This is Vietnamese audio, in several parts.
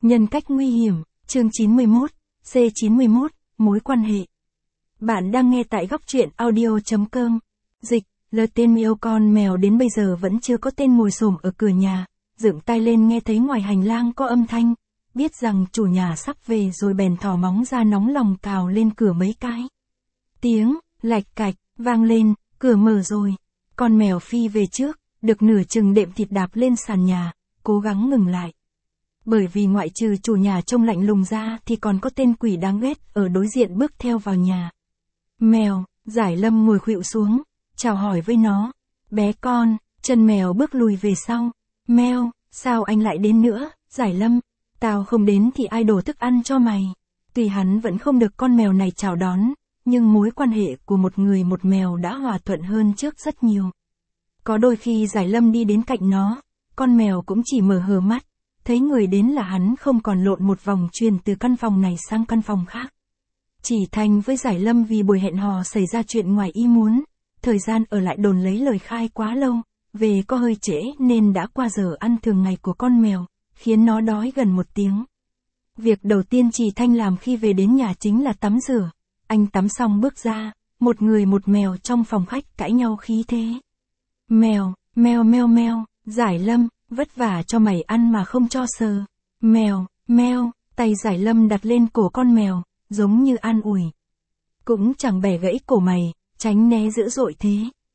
Nhân cách nguy hiểm, chương 91, C91, mối quan hệ. Bạn đang nghe tại góc truyện audio.com. Dịch, lờ tên miêu con mèo đến bây giờ vẫn chưa có tên ngồi xổm ở cửa nhà, dựng tai lên nghe thấy ngoài hành lang có âm thanh, biết rằng chủ nhà sắp về rồi bèn thò móng ra nóng lòng cào lên cửa mấy cái. Tiếng, lạch cạch, vang lên, cửa mở rồi. Con mèo phi về trước, được nửa chừng đệm thịt đạp lên sàn nhà, cố gắng ngừng lại. Bởi vì ngoại trừ chủ nhà trông lạnh lùng ra thì còn có tên quỷ đáng ghét ở đối diện bước theo vào nhà. Mèo, Giải Lâm ngồi khuỵu xuống, chào hỏi với nó. Bé con, chân mèo bước lùi về sau. Mèo, sao anh lại đến nữa, Giải Lâm? Tao không đến thì ai đổ thức ăn cho mày? Tuy hắn vẫn không được con mèo này chào đón, nhưng mối quan hệ của một người một mèo đã hòa thuận hơn trước rất nhiều. Có đôi khi Giải Lâm đi đến cạnh nó, con mèo cũng chỉ mở hờ mắt, thấy người đến là hắn không còn lộn một vòng truyền từ căn phòng này sang căn phòng khác. Chỉ Thanh với Giải Lâm vì buổi hẹn hò xảy ra chuyện ngoài ý muốn, thời gian ở lại đồn lấy lời khai quá lâu, về có hơi trễ nên đã qua giờ ăn thường ngày của con mèo, khiến nó đói gần 1 tiếng. Việc đầu tiên Chỉ Thanh làm khi về đến nhà chính là tắm rửa. Anh tắm xong bước ra, một người một mèo trong phòng khách cãi nhau khí thế. Mèo, mèo mèo mèo, Giải Lâm, vất vả cho mày ăn mà không cho sờ. Mèo, mèo, tay Giải Lâm đặt lên cổ con mèo, giống như an ủi. Cũng chẳng bẻ gãy cổ mày, tránh né dữ dội thế.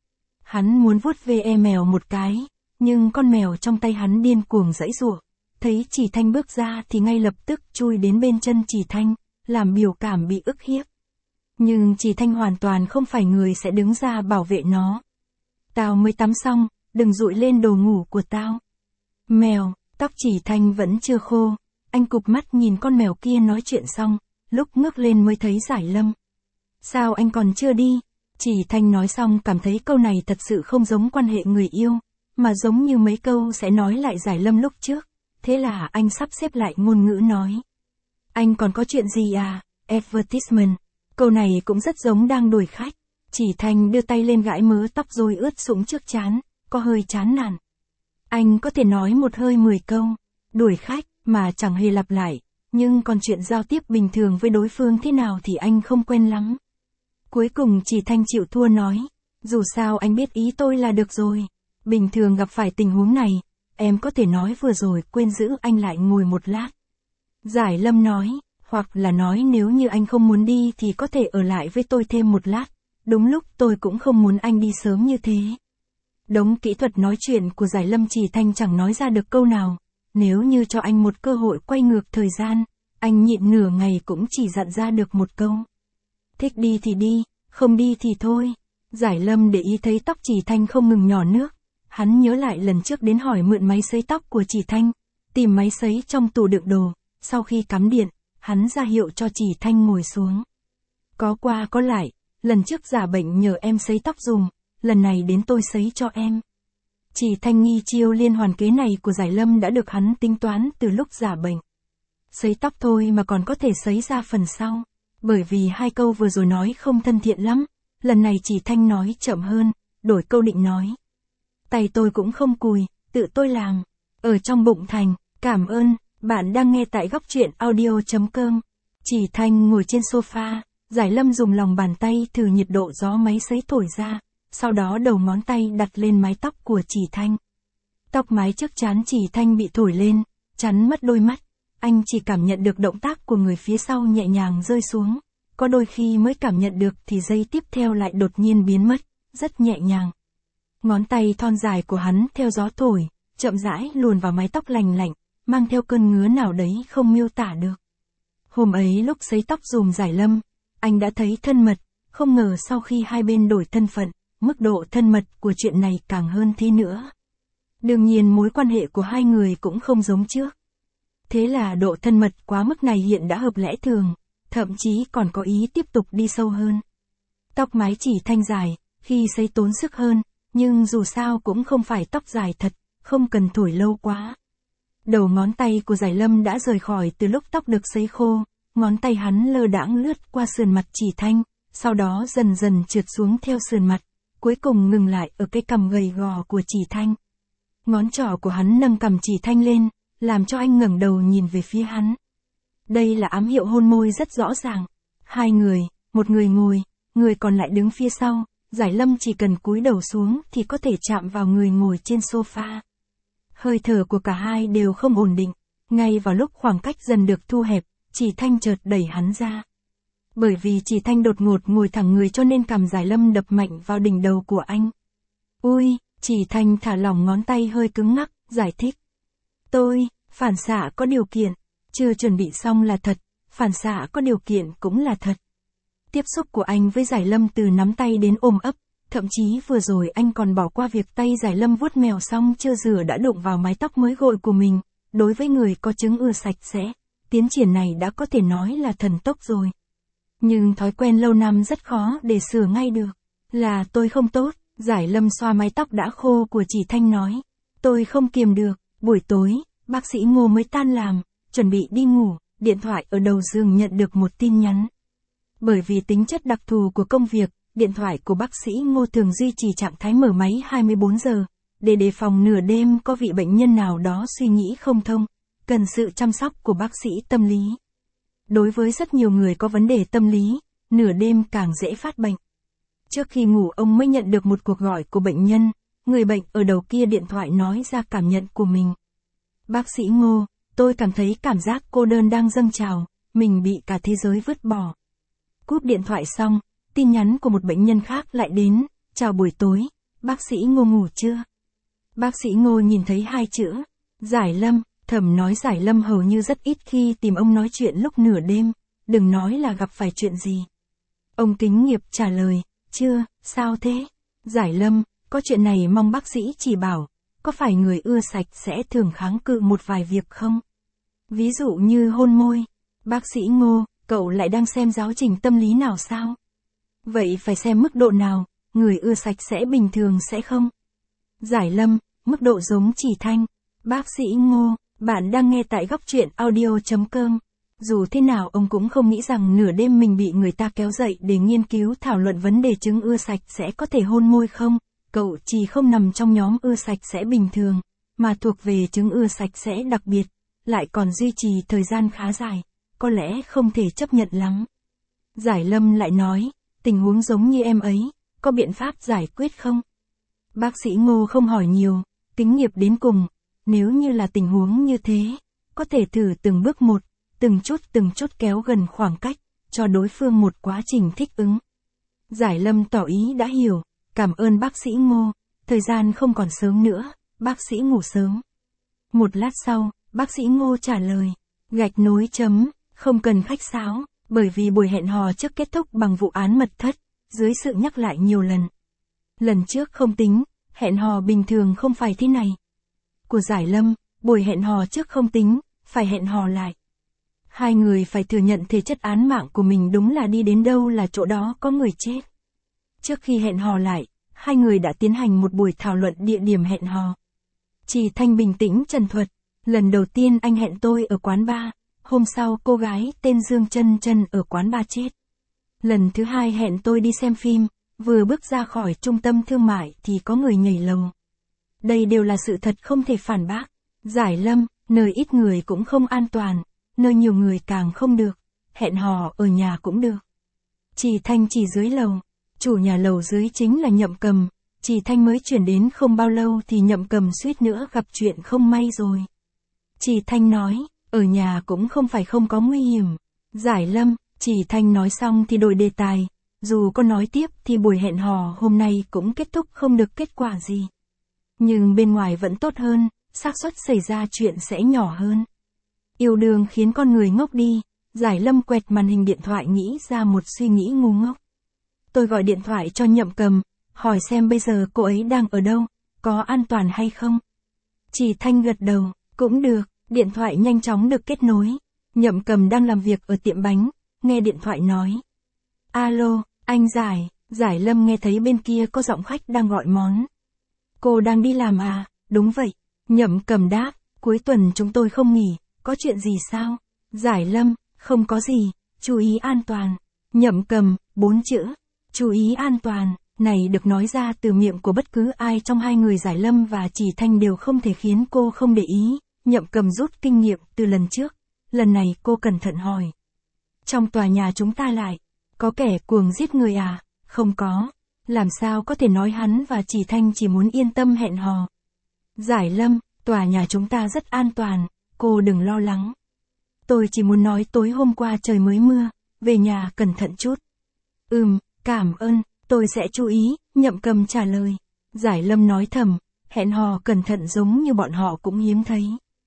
Hắn muốn vuốt ve mèo một cái, nhưng con mèo trong tay hắn điên cuồng giãy giụa. Thấy Chỉ Thanh bước ra thì ngay lập tức chui đến bên chân Chỉ Thanh, làm biểu cảm bị ức hiếp. Nhưng Chỉ Thanh hoàn toàn không phải người sẽ đứng ra bảo vệ nó. Tao mới tắm xong, đừng dụi lên đồ ngủ của tao. Mèo, tóc Chỉ Thanh vẫn chưa khô, anh cụp mắt nhìn con mèo kia nói chuyện xong, lúc ngước lên mới thấy Giải Lâm. Sao anh còn chưa đi? Chỉ Thanh nói xong cảm thấy câu này thật sự không giống quan hệ người yêu, mà giống như mấy câu sẽ nói lại Giải Lâm lúc trước, thế là anh sắp xếp lại ngôn ngữ nói. Anh còn có chuyện gì à? Advertisement. Câu này cũng rất giống đang đuổi khách. Chỉ Thanh đưa tay lên gãi mớ tóc rồi ướt sũng trước trán, có hơi chán nản. Anh có thể nói một hơi 10 câu, đuổi khách, mà chẳng hề lặp lại, nhưng còn chuyện giao tiếp bình thường với đối phương thế nào thì anh không quen lắm. Cuối cùng Chỉ Thanh chịu thua nói, dù sao anh biết ý tôi là được rồi. Bình thường gặp phải tình huống này, em có thể nói vừa rồi quên giữ anh lại ngồi một lát. Giải Lâm nói, hoặc là nói nếu như anh không muốn đi thì có thể ở lại với tôi thêm một lát. Đúng lúc tôi cũng không muốn anh đi sớm như thế. Đống kỹ thuật nói chuyện của Giải Lâm Chỉ Thanh chẳng nói ra được câu nào. Nếu như cho anh một cơ hội quay ngược thời gian, anh nhịn nửa ngày cũng chỉ dặn ra được một câu. Thích đi thì đi, không đi thì thôi. Giải Lâm để ý thấy tóc Chỉ Thanh không ngừng nhỏ nước. Hắn nhớ lại lần trước đến hỏi mượn máy sấy tóc của Chỉ Thanh, tìm máy sấy trong tủ đựng đồ. Sau khi cắm điện, hắn ra hiệu cho Chỉ Thanh ngồi xuống. Có qua có lại, lần trước giả bệnh nhờ em sấy tóc dùng, lần này đến tôi sấy cho em. Chỉ Thanh nghi chiêu liên hoàn kế này của Giải Lâm đã được hắn tính toán từ lúc giả bệnh. Sấy tóc thôi mà còn có thể sấy ra phần sau. Bởi vì 2 câu vừa rồi nói không thân thiện lắm, lần này Chỉ Thanh nói chậm hơn, đổi câu định nói. Tay tôi cũng không cùi, tự tôi làm. Ở trong bụng thành, cảm ơn, bạn đang nghe tại góc truyện audio.com. Chỉ Thanh ngồi trên sofa, Giải Lâm dùng lòng bàn tay thử nhiệt độ gió máy sấy thổi ra, sau đó đầu ngón tay đặt lên mái tóc của Chỉ Thanh. Tóc mái trước trán Chỉ Thanh bị thổi lên, chắn mất đôi mắt, anh chỉ cảm nhận được động tác của người phía sau nhẹ nhàng rơi xuống, có đôi khi mới cảm nhận được thì giây tiếp theo lại đột nhiên biến mất, rất nhẹ nhàng. Ngón tay thon dài của hắn theo gió thổi, chậm rãi luồn vào mái tóc lành lạnh, mang theo cơn ngứa nào đấy không miêu tả được. Hôm ấy lúc sấy tóc dùm Giải Lâm, anh đã thấy thân mật, không ngờ sau khi hai bên đổi thân phận, mức độ thân mật của chuyện này càng hơn thế nữa. Đương nhiên mối quan hệ của hai người cũng không giống trước. Thế là độ thân mật quá mức này hiện đã hợp lẽ thường, thậm chí còn có ý tiếp tục đi sâu hơn. Tóc mái Chỉ Thanh dài, khi sấy tốn sức hơn, nhưng dù sao cũng không phải tóc dài thật, không cần thổi lâu quá. Đầu ngón tay của Giải Lâm đã rời khỏi từ lúc tóc được sấy khô, ngón tay hắn lơ đãng lướt qua sườn mặt Chỉ Thanh, sau đó dần dần trượt xuống theo sườn mặt, cuối cùng ngừng lại ở cái cằm gầy gò của Chỉ Thanh. Ngón trỏ của hắn nâng cằm Chỉ Thanh lên, làm cho anh ngẩng đầu nhìn về phía hắn. Đây là ám hiệu hôn môi rất rõ ràng. Hai người, một người ngồi, người còn lại đứng phía sau, Giải Lâm chỉ cần cúi đầu xuống thì có thể chạm vào người ngồi trên sofa. Hơi thở của cả hai đều không ổn định, ngay vào lúc khoảng cách dần được thu hẹp, Chỉ Thanh chợt đẩy hắn ra. Bởi vì Chỉ Thanh đột ngột ngồi thẳng người cho nên cằm Giải Lâm đập mạnh vào đỉnh đầu của anh. Ui, Chỉ Thanh thả lỏng ngón tay hơi cứng ngắc, giải thích. Tôi, phản xạ có điều kiện, chưa chuẩn bị xong là thật, phản xạ có điều kiện cũng là thật. Tiếp xúc của anh với Giải Lâm từ nắm tay đến ôm ấp, thậm chí vừa rồi anh còn bỏ qua việc tay Giải Lâm vuốt mèo xong chưa rửa đã đụng vào mái tóc mới gội của mình. Đối với người có chứng ưa sạch sẽ, tiến triển này đã có thể nói là thần tốc rồi. Nhưng thói quen lâu năm rất khó để sửa ngay được. Là tôi không tốt, Giải Lâm xoa mái tóc đã khô của Chỉ Thanh nói. Tôi không kiềm được, buổi tối, bác sĩ Ngô mới tan làm, chuẩn bị đi ngủ, điện thoại ở đầu giường nhận được một tin nhắn. Bởi vì tính chất đặc thù của công việc, điện thoại của bác sĩ Ngô thường duy trì trạng thái mở máy 24 giờ, để đề phòng nửa đêm có vị bệnh nhân nào đó suy nghĩ không thông, cần sự chăm sóc của bác sĩ tâm lý. Đối với rất nhiều người có vấn đề tâm lý, nửa đêm càng dễ phát bệnh. Trước khi ngủ ông mới nhận được một cuộc gọi của bệnh nhân, người bệnh ở đầu kia điện thoại nói ra cảm nhận của mình. Bác sĩ Ngô, tôi cảm thấy cảm giác cô đơn đang dâng trào, mình bị cả thế giới vứt bỏ. Cúp điện thoại xong, tin nhắn của một bệnh nhân khác lại đến, chào buổi tối, bác sĩ Ngô ngủ chưa? Bác sĩ Ngô nhìn thấy hai chữ, Giải Lâm, thầm nói Giải Lâm hầu như rất ít khi tìm ông nói chuyện lúc nửa đêm, đừng nói là gặp phải chuyện gì. Ông kính nghiệp trả lời, chưa, sao thế? Giải Lâm, có chuyện này mong bác sĩ chỉ bảo, có phải người ưa sạch sẽ thường kháng cự một vài việc không? Ví dụ như hôn môi. Bác sĩ Ngô, cậu lại đang xem giáo trình tâm lý nào sao? Vậy phải xem mức độ nào, người ưa sạch sẽ bình thường sẽ không? Giải Lâm, mức độ giống Chỉ Thanh. Bác sĩ Ngô, bạn đang nghe tại góc truyện audio.com. Dù thế nào ông cũng không nghĩ rằng nửa đêm mình bị người ta kéo dậy để nghiên cứu thảo luận vấn đề chứng ưa sạch sẽ có thể hôn môi không. Cậu chỉ không nằm trong nhóm ưa sạch sẽ bình thường, mà thuộc về chứng ưa sạch sẽ đặc biệt, lại còn duy trì thời gian khá dài, có lẽ không thể chấp nhận lắm. Giải Lâm lại nói, tình huống giống như em ấy, có biện pháp giải quyết không? Bác sĩ Ngô không hỏi nhiều, kính nghiệp đến cùng, nếu như là tình huống như thế, có thể thử từng bước một, từng chút kéo gần khoảng cách, cho đối phương một quá trình thích ứng. Giải Lâm tỏ ý đã hiểu, cảm ơn bác sĩ Ngô, thời gian không còn sớm nữa, bác sĩ ngủ sớm. Một lát sau, bác sĩ Ngô trả lời, gạch nối chấm, không cần khách sáo, bởi vì buổi hẹn hò trước kết thúc bằng vụ án mật thất, dưới sự nhắc lại nhiều lần. Lần trước không tính, hẹn hò bình thường không phải thế này. Của Giải Lâm, buổi hẹn hò trước không tính, phải hẹn hò lại. Hai người phải thừa nhận thể chất án mạng của mình đúng là đi đến đâu là chỗ đó có người chết. Trước khi hẹn hò lại, hai người đã tiến hành một buổi thảo luận địa điểm hẹn hò. Chỉ Thanh bình tĩnh trần thuật, lần đầu tiên anh hẹn tôi ở quán bar, hôm sau cô gái tên Dương Chân Chân ở quán bar chết. Lần thứ hai hẹn tôi đi xem phim, vừa bước ra khỏi trung tâm thương mại thì có người nhảy lầu. Đây đều là sự thật không thể phản bác. Giải Lâm, nơi ít người cũng không an toàn, nơi nhiều người càng không được, hẹn hò ở nhà cũng được. Chỉ Thanh chỉ dưới lầu, chủ nhà lầu dưới chính là Nhậm Cầm, Chỉ Thanh mới chuyển đến không bao lâu thì Nhậm Cầm suýt nữa gặp chuyện không may rồi. Chỉ Thanh nói, ở nhà cũng không phải không có nguy hiểm. Giải Lâm, Chỉ Thanh nói xong thì đổi đề tài, dù có nói tiếp thì buổi hẹn hò hôm nay cũng kết thúc không được kết quả gì. Nhưng bên ngoài vẫn tốt hơn, xác suất xảy ra chuyện sẽ nhỏ hơn. Yêu đương khiến con người ngốc đi, Giải Lâm quẹt màn hình điện thoại nghĩ ra một suy nghĩ ngu ngốc. Tôi gọi điện thoại cho Nhậm Cầm, hỏi xem bây giờ cô ấy đang ở đâu, có an toàn hay không. Chỉ Thanh gật đầu, cũng được, điện thoại nhanh chóng được kết nối. Nhậm Cầm đang làm việc ở tiệm bánh, nghe điện thoại nói. Alo, anh Giải, Giải Lâm nghe thấy bên kia có giọng khách đang gọi món. Cô đang đi làm à, đúng vậy. Nhậm Cầm đáp, cuối tuần chúng tôi không nghỉ, có chuyện gì sao? Giải Lâm, không có gì, chú ý an toàn. Nhậm Cầm, 4 chữ, chú ý an toàn, này được nói ra từ miệng của bất cứ ai trong hai người Giải Lâm và Chỉ Thanh đều không thể khiến cô không để ý, Nhậm Cầm rút kinh nghiệm từ lần trước, lần này cô cẩn thận hỏi. Trong tòa nhà chúng ta lại, có kẻ cuồng giết người à? Không có, làm sao có thể nói hắn và Chỉ Thanh chỉ muốn yên tâm hẹn hò. Giải Lâm, tòa nhà chúng ta rất an toàn, cô đừng lo lắng. Tôi chỉ muốn nói tối hôm qua trời mới mưa, về nhà cẩn thận chút. Cảm ơn, tôi sẽ chú ý, Nhậm Cầm trả lời. Giải Lâm nói thầm, hẹn hò cẩn thận giống như bọn họ cũng hiếm thấy.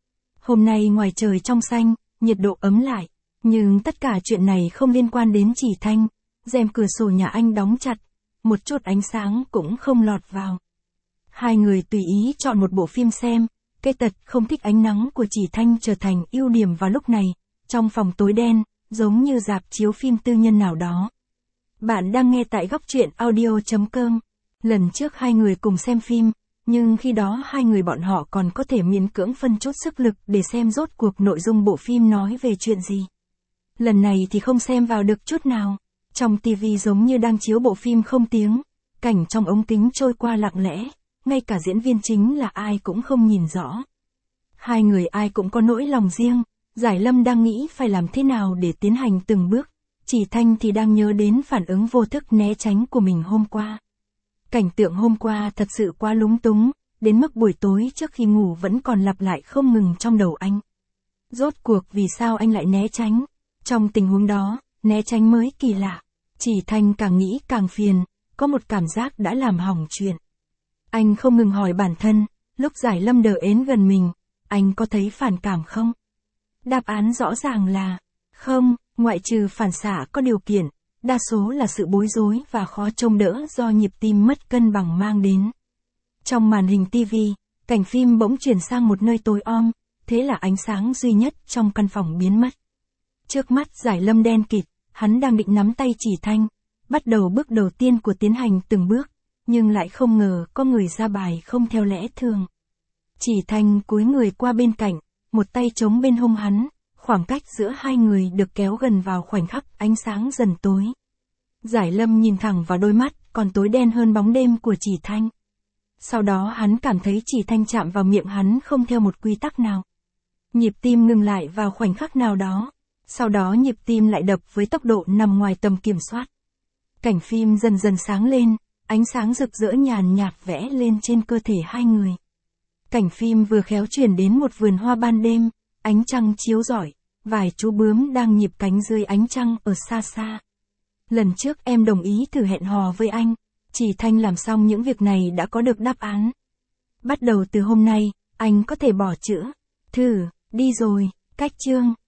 Hôm nay ngoài trời trong xanh, nhiệt độ ấm lại, nhưng tất cả chuyện này không liên quan đến Chỉ Thanh, rèm cửa sổ nhà anh đóng chặt, một chút ánh sáng cũng không lọt vào. Hai người tùy ý chọn một bộ phim xem, cái tật không thích ánh nắng của Chỉ Thanh trở thành ưu điểm vào lúc này, trong phòng tối đen, giống như rạp chiếu phim tư nhân nào đó. Bạn đang nghe tại góc truyện audio.com. Lần trước hai người cùng xem phim, nhưng khi đó hai người bọn họ còn có thể miễn cưỡng phân chút sức lực để xem rốt cuộc nội dung bộ phim nói về chuyện gì. Lần này thì không xem vào được chút nào. Trong tivi giống như đang chiếu bộ phim không tiếng, cảnh trong ống kính trôi qua lặng lẽ, ngay cả diễn viên chính là ai cũng không nhìn rõ. Hai người ai cũng có nỗi lòng riêng, Giải Lâm đang nghĩ phải làm thế nào để tiến hành từng bước, Chỉ Thanh thì đang nhớ đến phản ứng vô thức né tránh của mình hôm qua. Cảnh tượng hôm qua thật sự quá lúng túng, đến mức buổi tối trước khi ngủ vẫn còn lặp lại không ngừng trong đầu anh. Rốt cuộc vì sao anh lại né tránh? Trong tình huống đó, né tránh mới kỳ lạ. Chỉ Thanh càng nghĩ càng phiền, có một cảm giác đã làm hỏng chuyện. Anh không ngừng hỏi bản thân, lúc Giải Lâm đờ ến gần mình, anh có thấy phản cảm không? Đáp án rõ ràng là, không, ngoại trừ phản xạ có điều kiện, đa số là sự bối rối và khó trông đỡ do nhịp tim mất cân bằng mang đến. Trong màn hình TV, cảnh phim bỗng chuyển sang một nơi tối om, thế là ánh sáng duy nhất trong căn phòng biến mất. Trước mắt Giải Lâm đen kịt, hắn đang định nắm tay Chỉ Thanh, bắt đầu bước đầu tiên của tiến hành từng bước, nhưng lại không ngờ có người ra bài không theo lẽ thường. Chỉ Thanh cúi người qua bên cạnh, một tay chống bên hông hắn, khoảng cách giữa hai người được kéo gần vào khoảnh khắc ánh sáng dần tối. Giải Lâm nhìn thẳng vào đôi mắt, còn tối đen hơn bóng đêm của Chỉ Thanh. Sau đó hắn cảm thấy Chỉ Thanh chạm vào miệng hắn không theo một quy tắc nào. Nhịp tim ngừng lại vào khoảnh khắc nào đó, sau đó nhịp tim lại đập với tốc độ nằm ngoài tầm kiểm soát. Cảnh phim dần dần sáng lên, ánh sáng rực rỡ nhàn nhạt vẽ lên trên cơ thể hai người. Cảnh phim vừa khéo chuyển đến một vườn hoa ban đêm, ánh trăng chiếu rọi, vài chú bướm đang nhịp cánh dưới ánh trăng ở xa xa. Lần trước em đồng ý thử hẹn hò với anh, Chỉ Thanh làm xong những việc này đã có được đáp án. Bắt đầu từ hôm nay, anh có thể bỏ chữ thử đi rồi. Cách chương